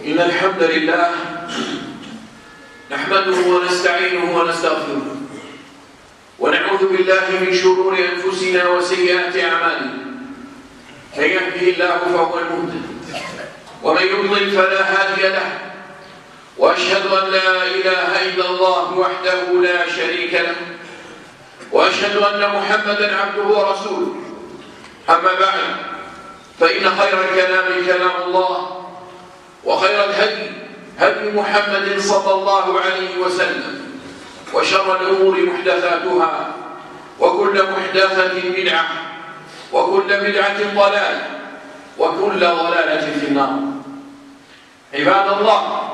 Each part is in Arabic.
إن الحمد لله نحمده ونستعينه ونستغفره ونعوذ بالله من شرور أنفسنا وسيئات أعمالنا. من يهده الله فهو المهتد ومن يضلل فلا هادي له، وأشهد أن لا إله إلا الله وحده لا شريك له، وأشهد أن محمدًا عبده ورسوله. أما بعد، فإن خير الكلام كلام الله، وخير الهدي هدي محمد صلى الله عليه وسلم، وشر الأمور محدثاتها، وكل محدثة بدعة، وكل بدعة ضلالة، وكل ضلالة في النار. عباد الله،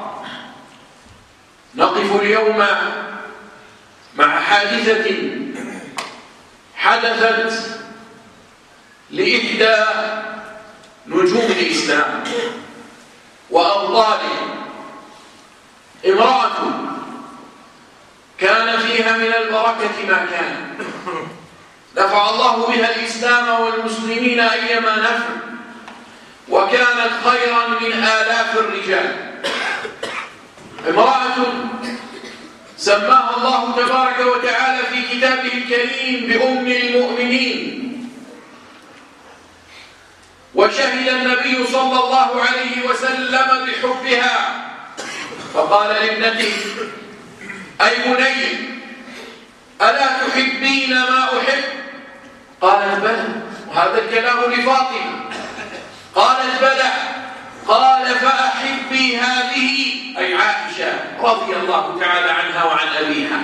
نقف اليوم مع حادثة حدثت لإحدى نجوم الإسلام وأبطاله، امرأة كان فيها من البركة ما كان، نفع الله بها الإسلام والمسلمين أيما نفع، وكانت خيرا من آلاف الرجال. امرأة سماها الله تبارك وتعالى في كتابه الكريم بأم المؤمنين، وشهد النبي صلى الله عليه وسلم بحبها، فقال لابنته: أي بني، ألا تحبين ما أحب؟ قالت: بلى. وهذا الكلام لفاطمة. قالت: بلى. قال: فأحبي هذه، أي عائشة رضي الله تعالى عنها وعن أبيها.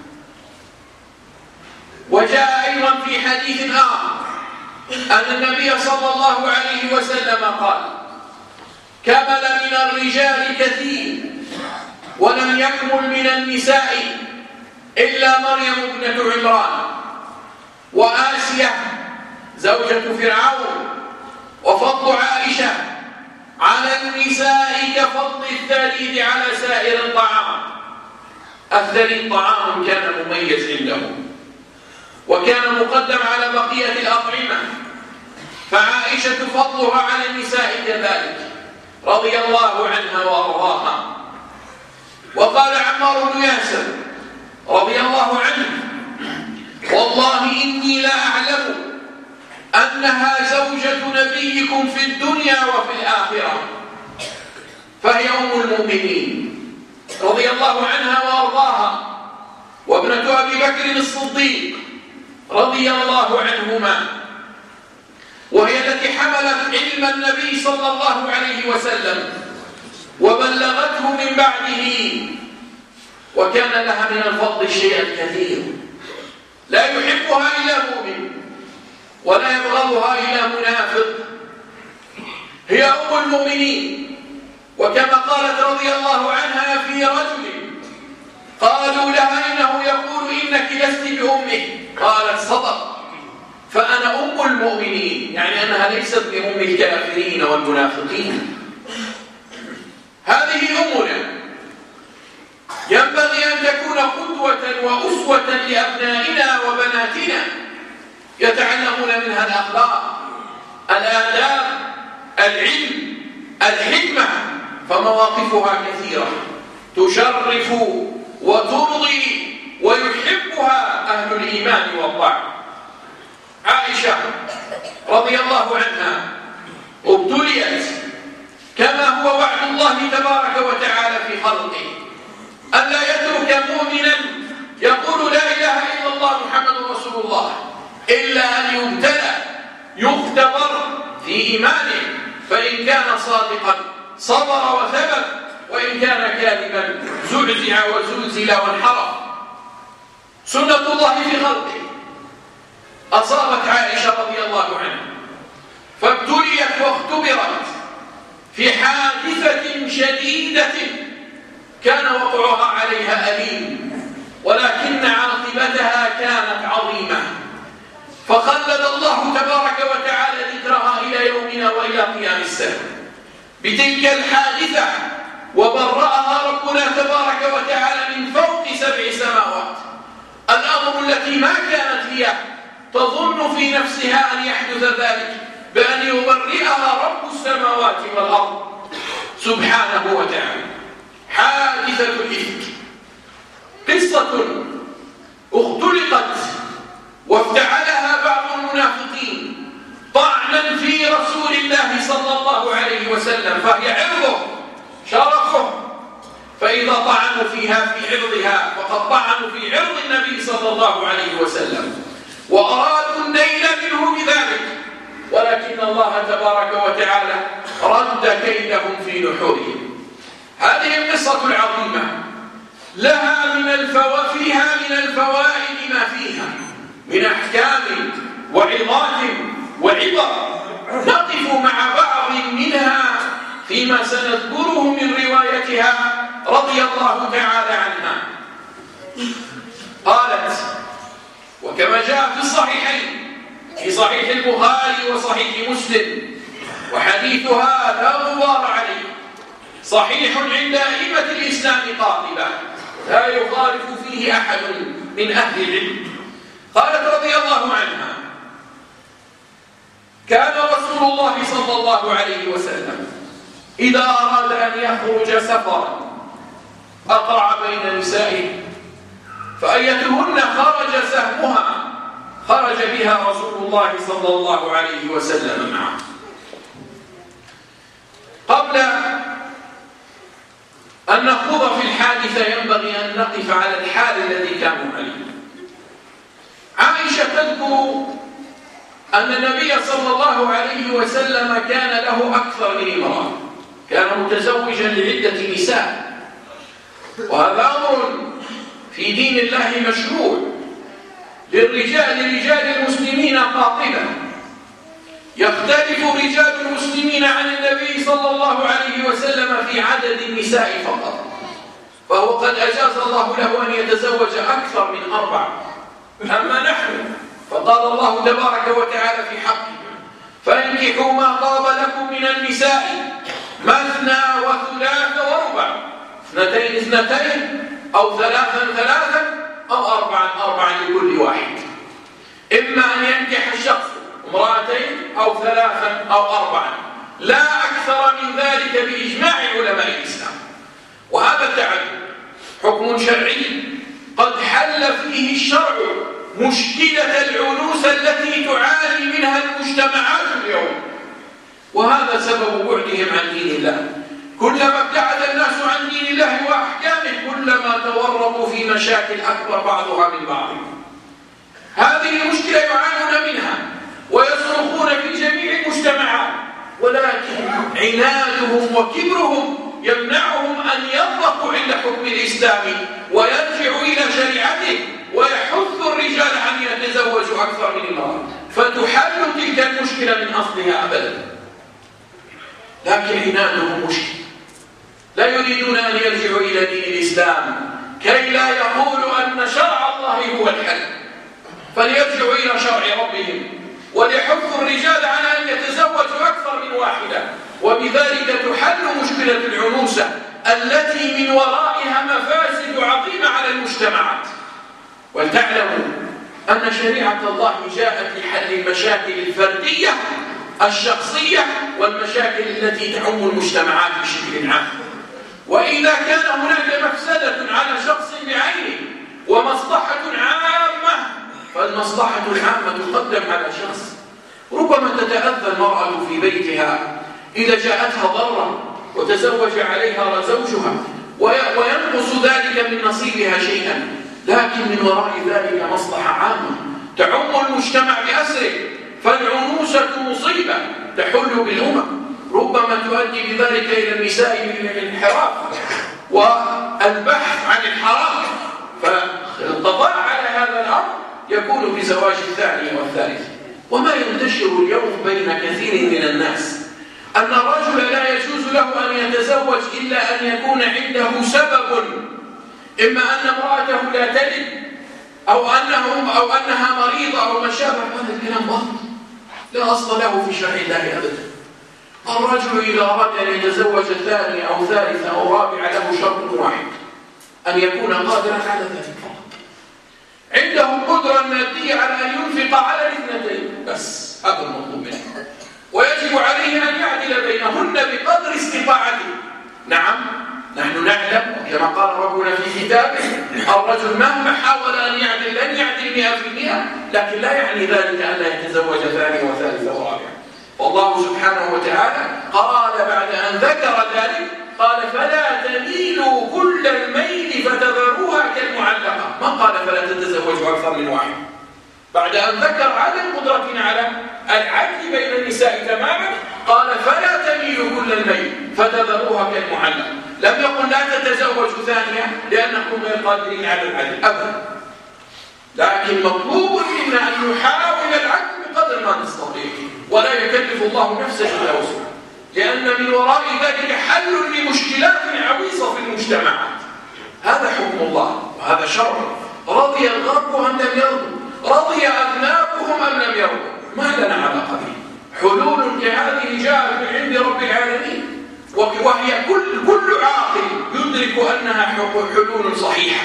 وجاء أيضا في حديث آخر أن النبي صلى الله عليه وسلم قال: كمل من الرجال كثير، ولم يكمل من النساء إلا مريم ابنة عمران، وآسية زوجة فرعون. وفضل عائشة على النساء كفضل الثريد على سائر الطعام. الثريد طعام كان مميز عندهم، وكان مقدم على بقية الأطعمة، فعائشة فضلها على النساء كذلك رضي الله عنها وأرضاها. وقال عمار بن ياسر رضي الله عنه: والله إني لا أعلم أنها زوجة نبيكم في الدنيا وفي الآخرة. فهي أم المؤمنين رضي الله عنها وأرضاها، وابنة أبي بكر الصديق رضي الله عنهما، وهي التي حملت علم النبي صلى الله عليه وسلم وبلغته من بعده، وكان لها من الفضل الشيء الكثير، لا يحبها إلا مؤمن ولا يبغضها إلا منافق. هي أم المؤمنين، وكما قالت رضي الله عنها في رجل قالوا لها إنه يقول إنك لست بأمه، قالت: صدق، فأنا أم المؤمنين، يعني أنها ليست بأم الكافرين والمنافقين. هذه أمنا، ينبغي أن تكون قدوة وأسوة لأبنائنا وبناتنا، يتعلمون منها الأخلاق، الآداب، العلم، الحكمة. فمواقفها كثيرة تشرف وترضي ويحبها أهل الإيمان والطاعة. عائشة رضي الله عنها ابتليت، كما هو وعد الله تبارك وتعالى في خلقه، أن لا يترك مؤمنا يقول لا إله إلا الله محمد رسول الله إلا أن يبتلى، يختبر في إيمانه، فإن كان صادقا صبر وثبت، وإن كان كاذبا زعزع وزلزل وانحرف. سنة الله في خلقه أصابت عائشة رضي الله عنها، فابتليت واختبرت في حادثة شديدة كان وقعها عليها أليم، ولكن عاقبتها كانت عظيمة، فخلد الله تبارك وتعالى ذكرها إلى يومنا وإلى قيام الساعة بتلك الحادثة، وبرأها ربنا تبارك وتعالى من فوق 7 سماوات. الأمر التي ما كانت هي تظن في نفسها أن يحدث ذلك بأن يبرئها رب السماوات والأرض سبحانه وتعالى. حادثة الإفك قصة اختلقت وافتعلها بعض المنافقين طعنا في رسول الله صلى الله عليه وسلم، فهي عرضه شرفه، فإذا طعنوا فيها في عرضها فقد طعنوا في عرض النبي صلى الله عليه وسلم وأرادوا النيل منه بذلك، ولكن الله تبارك وتعالى رد كيدهم في نحورهم. هذه القصة العظيمة لها فيها من الفوائد ما فيها من أحكام وعظات وعبر، نقف مع بعض منها فيما سنذكره من روايتها رضي الله تعالى عنها. قالت، وكما جاء في الصحيحين في صحيح البخاري وصحيح مسلم، وحديثها لا غبار عليه، صحيح عند أئمة الإسلام قاطبة لا يخالف فيه أحد من أهل العلم. قالت رضي الله عنها: كان رسول الله صلى الله عليه وسلم إذا أراد أن يخرج سفرا أقرع بين نسائه، فأيتهن خرج سهمها خرج بها رسول الله صلى الله عليه وسلم معه. قبل أن نخوض في الحادثة ينبغي أن نقف على الحال الذي كانوا عليه. عائشة تذكر أن النبي صلى الله عليه وسلم كان له أكثر من امرأة، كان متزوجا لعدة نساء، وهذا أمر في دين الله مشروع لرجال المسلمين قاطبة. يختلف رجال المسلمين عن النبي صلى الله عليه وسلم في عدد النساء فقط، فهو قد أجاز الله له أن يتزوج أكثر من 4. أما نحن فقال الله تبارك وتعالى في حقه: فانكحوا ما طاب لكم من النساء مثنى وثلاث وربع، 2 2 أو 3 3 أو 4 لكل واحد. إما أن ينكح الشخص 2 أو 3 أو 4، لا أكثر من ذلك بإجماع علماء الإسلام. وهذا التعدد حكم شرعي قد حل فيه الشرع مشكلة العنوسة التي تعاني منها المجتمعات اليوم، وهذا سبب بعدهم عن دين الله. كلما ابتعد الناس عن دين الله وأحكامه كلما تورطوا في مشاكل أكبر بعضها من بعض. هذه المشكلة يعانون منها ويصرخون في جميع المجتمعات، ولكن عنادهم وكبرهم يمنعهم أن يضبطوا عند حكم الإسلام ويرجعوا إلى شريعته ويحث الرجال أن يتزوجوا أكثر من امرأة، فتحل تلك المشكلة من أصلها أبدا. لكن عنادهم مشكلة، لا يريدون أن يرجعوا إلى دين الإسلام كي لا يقولوا أن شرع الله هو الحل، فليرجعوا إلى شرع ربهم وليحثوا الرجال على أن يتزوجوا أكثر من واحدة، وبذلك تحل مشكلة العنوسة التي من ورائها مفاسد عظيمة على المجتمعات. ولتعلموا أن شريعة الله جاءت لحل المشاكل الفردية الشخصية والمشاكل التي تعم المجتمعات بشكل عام. وإذا كان هناك مفسدة على شخص بعينه ومصلحة عامة، فالمصلحة العامة تقدم على شخص. ربما تتأذى المرأة في بيتها إذا جاءتها ضرة وتزوج عليها زوجها وينقص ذلك من نصيبها شيئا، لكن من وراء ذلك مصلحة عامة تعم المجتمع بأسره. فالعنوسة مصيبة تحل بالأمم، ربما تؤدي بذلك إلى النساء من الانحراف والبحث عن الحرام، فالقضاء على هذا الأمر يكون بزواج الثانية والثالثة. وما ينتشر اليوم بين كثير من الناس أن الرجل لا يجوز له أن يتزوج إلا أن يكون عنده سبب، إما أن امرأته لا تلد أو أنها مريضة أو ما شابه. هذا الكلام باطل لا أصل له في شرع الله أبدا. الرجل إذا أراد أن يتزوج ثانية أو ثالثة أو رابعة له شرط واحد: أن يكون قادرا على ذلك، عنده قدرة مادية على أن ينفق على الاثنتين بس، هذا المطلوب منه، ويجب عليه أن يعدل بينهن بقدر استطاعته. نعم، نحن نعلم كما قال ربنا في كتابه: الرجل مهما حاول أن يعدل لن يعدل 100%، لكن لا يعني ذلك أن لا يتزوج ثانية وثالثة ورابعة. والله سبحانه وتعالى قال بعد أن ذكر ذلك قال: فلا تميلوا كل الميل فتذروها كالمعلقة. ما قال فلا تتزوجوا أكثر من واحد. بعد أن ذكر عدم قدرتنا على العدل بين النساء تماما قال: فلا تميلوا كل الميل فتذروها كالمعلقة. لم يقل لا تتزوجوا ثانية لأنكم غير قادرين على العدل أبدا، لكن مطلوب منا أن نحاول العدل بقدر ما نستطيع، ولا يكلف الله نفسا إلا وسعها، لأن من وراء ذلك حل لمشكلات عويصة في المجتمعات. هذا حكم الله وهذا شرع. رضي الغرب أم لم يرضوا، رضي أذنابهم أم لم يرضوا، ما لنا علاقة به. حلول كهذه جاءت من عند رب العالمين، وهي كل عاقل يدرك أنها حلول صحيحة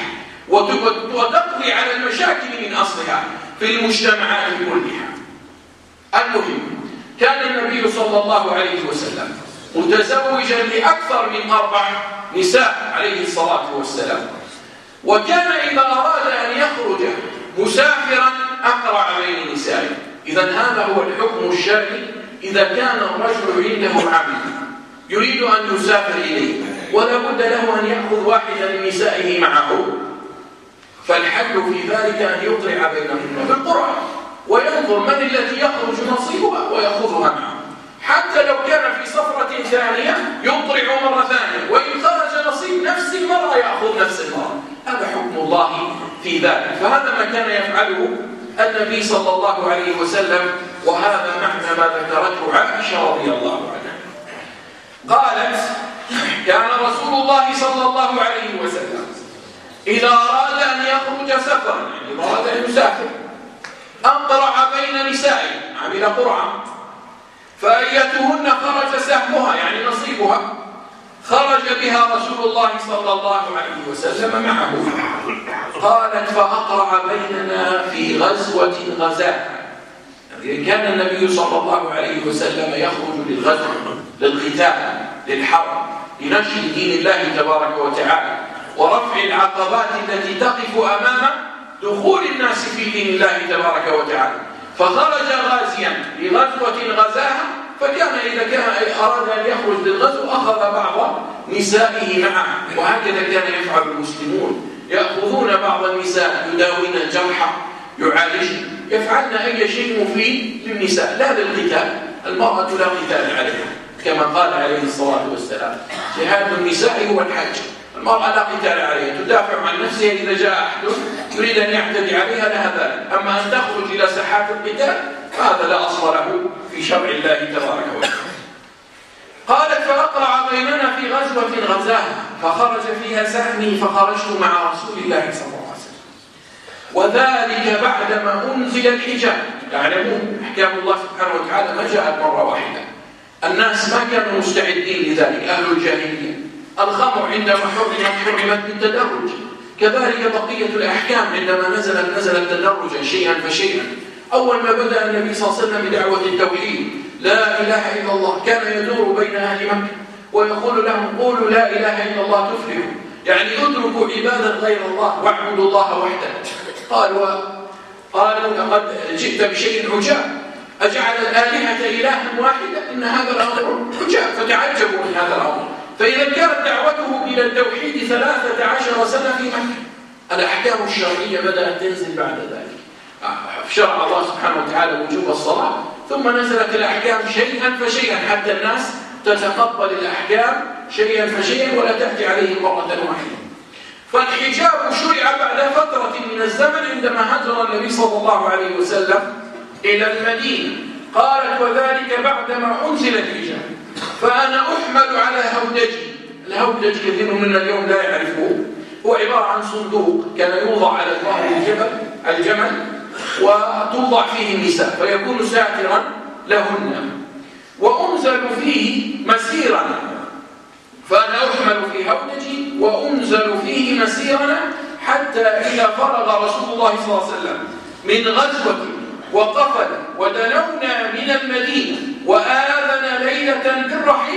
وتقضي على المشاكل من أصلها في المجتمعات كلها. المهم، كان النبي صلى الله عليه وسلم متزوجا لأكثر من 4 نساء عليه الصلاة والسلام، وكان إذا أراد أن يخرج مسافرا أقرع بين نسائه. إذن هذا هو الحكم الشرعي إذا كان الرجل عنده عبد يريد أن يسافر إليه ولا بد له أن يأخذ واحدا من نسائه معه، فالحل في ذلك أن يقرع بينهن بالقرعة وينظر من التي يخرج نصيبها ويأخذها معه، حتى لو كان في سفرة ثانية يقرع مرة ثانية، وإن خرج نصيب نفس المرأة يأخذ نفس المرأة. هذا حكم الله في ذلك. فهذا ما كان يفعله النبي صلى الله عليه وسلم، وهذا معنى ما ذكرته عائشة رضي الله عنها. قالت: كان رسول الله صلى الله عليه وسلم إذا أراد أن يخرج سفرا، يعني إذا أراد أن يسافر، أقرع بين نسائه، عمل قرعة، فأيتهن خرج سهمها يعني نصيبها خرج بها رسول الله صلى الله عليه وسلم معه. قالت: فأقرع بيننا في غزوة غزاها. يعني كان النبي صلى الله عليه وسلم يخرج للغزو، للقتال، للحرب، لنشر دين الله تبارك وتعالى ورفع العقبات التي تقف أمام دخول الناس في دين الله تبارك وتعالى. فخرج غازيا لغزوة غزاها، فكان إذا كان أراد أن يخرج للغزو أخذ بعض نسائه معه، وهكذا كان يفعل المسلمون، يأخذون بعض النساء يداوين الجرحى، يعالجن، يفعلن أي شيء مفيد للنساء، لا للقتال. المرأة لا قتال عليها كما قال عليه الصلاة والسلام: جهاد النساء هو الحج. المرأة لا قتال عليها، تدافع عن نفسها إذا جاء أحد يريد أن يعتدي عليها لها ذلك. أما أن تخرج إلى ساحات القتال هذا لا أصل له في شرع الله تبارك وتعالى. قالت: فأقرع بيننا في غزوة غزاها فخرج فيها سهمي فخرجت مع رسول الله صلى الله عليه وسلم، وذلك بعدما أنزل الحجاب. تعلمون أحكام الله سبحانه وتعالى ما جاءت مرة واحدة، الناس ما كانوا مستعدين لذلك. أهل الجاهلية الخمر عندما حرمت بالتدرج، كذلك بقية الأحكام عندما نزلت تدرجا شيئا فشيئا. أول ما بدأ النبي صلى الله عليه وسلم بدعوة التوحيد لا إله إلا الله، كان يدور بين أهل مكة ويقول لهم: قولوا لا إله إلا الله تفلحوا، يعني اتركوا عبادة غير الله واعبدوا الله وحده. قالوا: لقد جئت بشيء عجاب، أجعل الآلهة إلها واحدة؟ إن هذا الأمر عجاب. فتعجبوا من هذا الأمر. فإذا كانت دعوته إلى التوحيد 13 سنة في مكة، الأحكام الشرعية بدأت تنزل بعد ذلك. شرع الله سبحانه وتعالى وجوب الصلاة، ثم نزلت الأحكام شيئا فشيئا حتى الناس تتقبل الأحكام شيئا فشيئا ولا تأتي عليه مرة واحدة. فالحجاب شرع بعد فترة من الزمن عندما هاجر النبي صلى الله عليه وسلم إلى المدينة. قالت: وذلك بعدما أنزل الحجاب فأنا أحمل على هودجي. الهودج كثير منا اليوم لا يعرفه، هو عبارة عن صندوق كان يوضع على ظهر الجمل وتوضع فيه النساء فيكون ساترا لهن، وأنزل فيه مسيرا. فأنا أحمل في هودجي وأنزل فيه مسيرا حتى إذا فرغ رسول الله صلى الله عليه وسلم من غزوة وقفل ودنونا من المدينة وآذن ليلة بالرحيل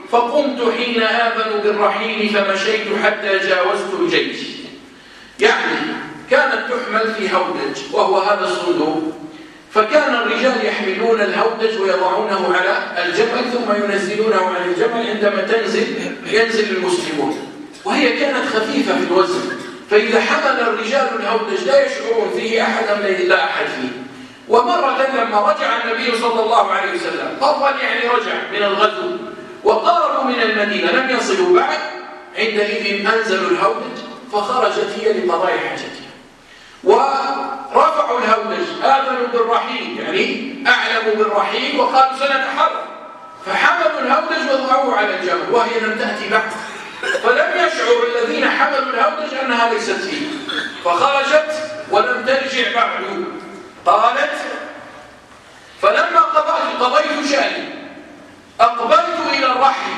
فقمت حين آذن بالرحيل فمشيت حتى جاوزت الجيش. يعني كانت تحمل في هودج وهو هذا الصندوق، فكان الرجال يحملون الهودج ويضعونه على الجمل ثم ينزلونه عن الجمل عندما ينزل المسلمون، وهي كانت خفيفة في الوزن، فإذا حمل الرجال الهودج لا يشعرون فيه أحدا لا أحد فيه. ومرة لما رجع النبي صلى الله عليه وسلم طبعا يعني رجع من الغزو وقاربوا من المدينة لم يصلوا بعد، عندئذ أنزلوا الهودج فخرجت هي لقضاء حاجتها ورفعوا الهودج، آذنوا بالرحيل يعني أعلموا بالرحيل وقالوا سنتحرك، فحملوا الهودج وضعوه على الجمل وهي لم تأتي بعد، فلم يشعر الذين حملوا الهودج أنها ليست فيه، فخرجت ولم ترجع بعد. قالت فلما قضيت شأني أقبلت إلى الرحل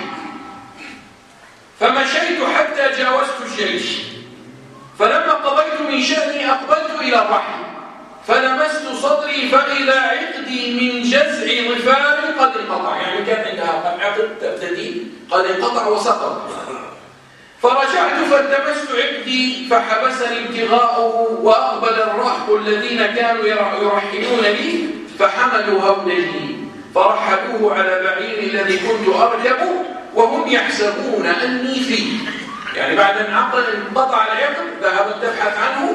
فمشيت حتى جاوزت الجيش، فلما قضيت من شأني أقبلت إلى الرحل فلمست صدري فإذا عقدي من جزع ظفار قد انقطع، يعني كان عندها عقد تبتدي قد انقطع وسقط. فرجعت فالتمست عقدي فحبسني ابتغاؤه وأقبل الرهط الذين كانوا يرحلون لي فحملوا هودجي فرحلوه على بعيري الذي كنت أركبه وهم يحسبون أني فيه، يعني بعد أن انقطع العقد ذهبت تبحث عنه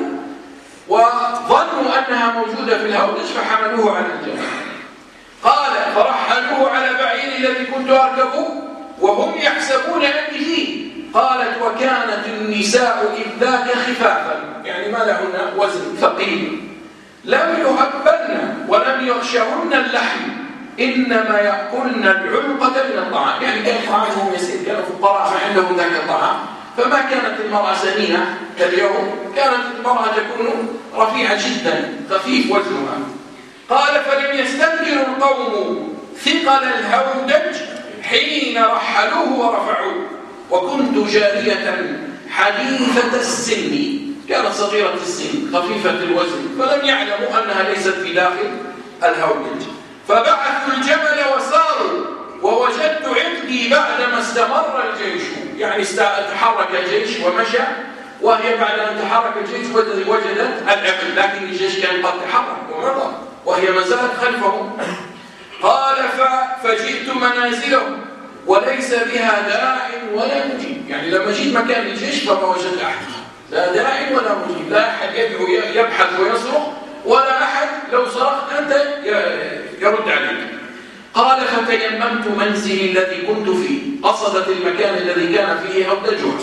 وظنوا أنها موجودة في الهودج فحملوه على الجمل. قال فرحلوه على بعيري الذي كنت أركبه وهم يحسبون أني فيه. قالت وكانت النساء إذ ذاك خفافا، يعني ما لهن وزن ثقيل، لم يهبن ولم يغشهن اللحم، إنما يأكلن العلقة من الطعام، يعني كان طعامهم يسير، كانوا فقراء ما عندهم ذاك الطعام، فما كانت المرأة سمينة كاليوم، كانت المرأة تكون رفيعة جدا خفيف وزنها. قال فلم يستنكر القوم ثقل الهودج حين رحلوه ورفعوه، وكنت جارية حديثة السن، كانت صغيرة السن خفيفة الوزن، فلم يعلموا أنها ليست في داخل الهودج. فبعثوا الجمل وساروا ووجدت عقدي بعدما استمر الجيش، يعني تحرك الجيش ومشى، وهي بعد أن تحرك الجيش وجدت العقد، لكن الجيش كان قد تحرك ومضى وهي ما زالت خلفهم. قال فجئت منازلهم وليس بها داع ولا مجيب، يعني لما جيت مكان الجيش فما وجدت أحد، لا داع ولا مجيب، لا أحد يدعو يبحث ويصرخ، ولا أحد لو صرخت أنت يرد عليك. قال فتيممت منزلي الذي كنت فيه، قصدت المكان الذي كان فيه هودجها،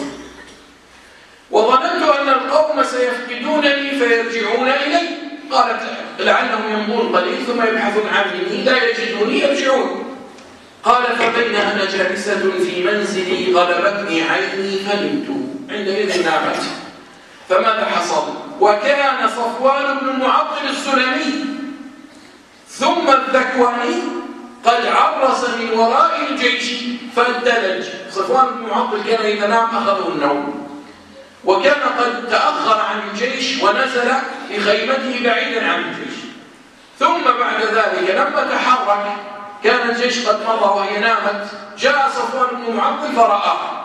وظننت أن القوم سيفقدونني فيرجعون إلي. قالت لعلهم يمضون قليل ثم يبحثون عني لا يجدوني يرجعون. قال فبين أنا جالسة في منزلي غلبتني عيني فنمت، عندئذ نامت. فماذا حصل؟ وكان صفوان بن المعطل السلمي ثم الذكواني قد عرس من وراء الجيش فاندلج. صفوان بن المعطل كان إذا نام أخذه النوم، وكان قد تأخر عن الجيش ونزل في خيمته بعيدا عن الجيش. ثم بعد ذلك لما تحرك كان الجيش قد مضى وهي نامت، جاء صفوان بن المعطل فرآها.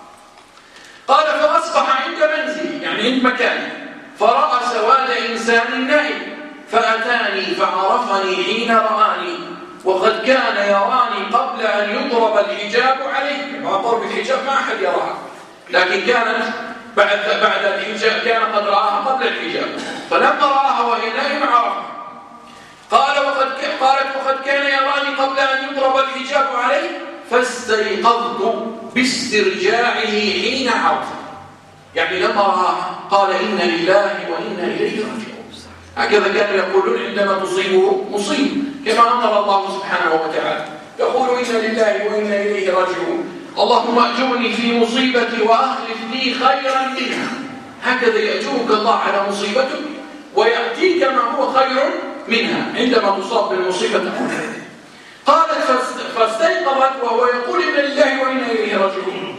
قال فأصبح عند منزلي، يعني عند مكاني، فرأى سواد إنسان نائم فأتاني فعرفني حين رآني، وقد كان يراني قبل أن يضرب الحجاب عليه، مع ضرب الحجاب ما أحد يراها، لكن كانت بعد الحجاب كان قد رآها قبل الحجاب، فلما رآها وهي نائمة عرفها. قالت وقد كان يراني قبل أن يضرب الحجاب عليه فاستيقظت باسترجاعه حين عرفه، يعني لما رآها قال إنا لله وإنا إليه راجعون. هكذا كانوا يقولون عندما تصيبه مصيبة، كما أمر الله سبحانه وتعالى، يقول إنا لله وإنا إليه راجعون، اللهم أجرني في مصيبتي وأخلف لي خيرا منها. هكذا يأجرك الله على مصيبتك ويأتيك ما هو خير منها عندما تصاب بالمصيبة. قالت فاستيقظت وهو يقول إنا لله وإنا إليه راجعون،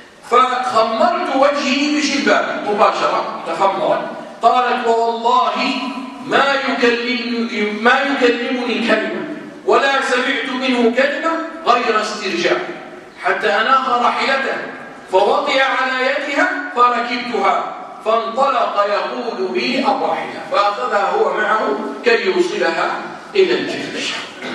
فخمرت وجهي بشباك مباشرة تخمرت. قالت ووالله ما يكلمني كلمة ولا سمعت منه كلمة غير استرجاع، حتى أناخ راحلته فوطئ على يدها فركبتها فانطلق يقود بي الراحلة فأخذها هو معه كي يوصلها إلى الجيش.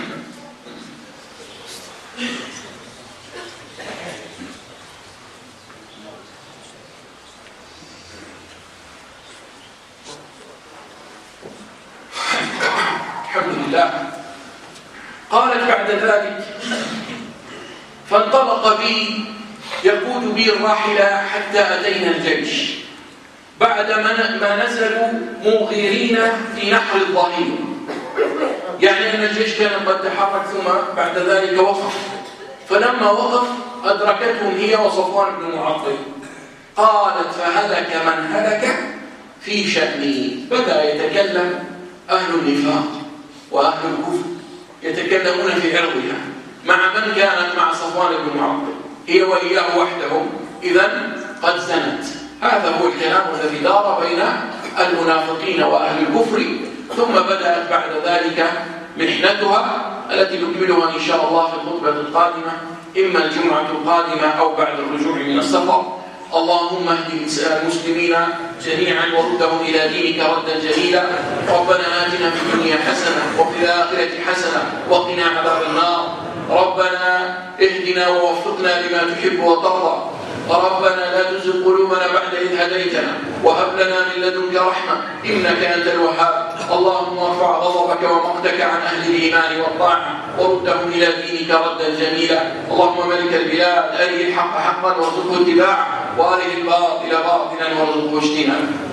الحمد لله. قالت بعد ذلك فانطلق بي يقود بي الراحلة حتى أتينا الجيش بعد ما نزلوا مغيرين في نحر الظهير، يعني أن الجيش كان قد تحرك ثم بعد ذلك وقف، فلما وقف أدركتهم هي وصفوان بن معطل. قالت فهلك من هلك في شأني. بدأ يتكلم أهل النفاق وأهل الكفر يتكلمون في عرضها مع من كانت مع صفوان بن معطل، هي وإياه وحدهم، إذن قد زنت. هذا هو الكلام الذي دار بين المنافقين وأهل الكفر. ثم بدأت بعد ذلك محنتها التي نكملها إن شاء الله في الخطبة القادمة، إما الجمعة القادمة أو بعد الرجوع من السفر. اللهم اهد المسلمين جميعا وردهم إلى دينك ردا جميلا. ربنا آتنا في الدنيا حسنة وفي الآخرة حسنة وقنا عذاب النار. ربنا اهدنا ووفقنا لما تحب وترضى. ربنا لا تزغ قلوبنا بعد إذ هديتنا وهب لنا من لدنك رحمة إنك أنت الوهاب. اللهم ارفع غضبك ومقتك عن أهل الإيمان والطاعة وردهم إلى دينك ردا جميلا. اللهم ملك البلاد أري الحق حقا وارزقه اتباعه وأري الباطل باطلا وارزقه اجتنابه.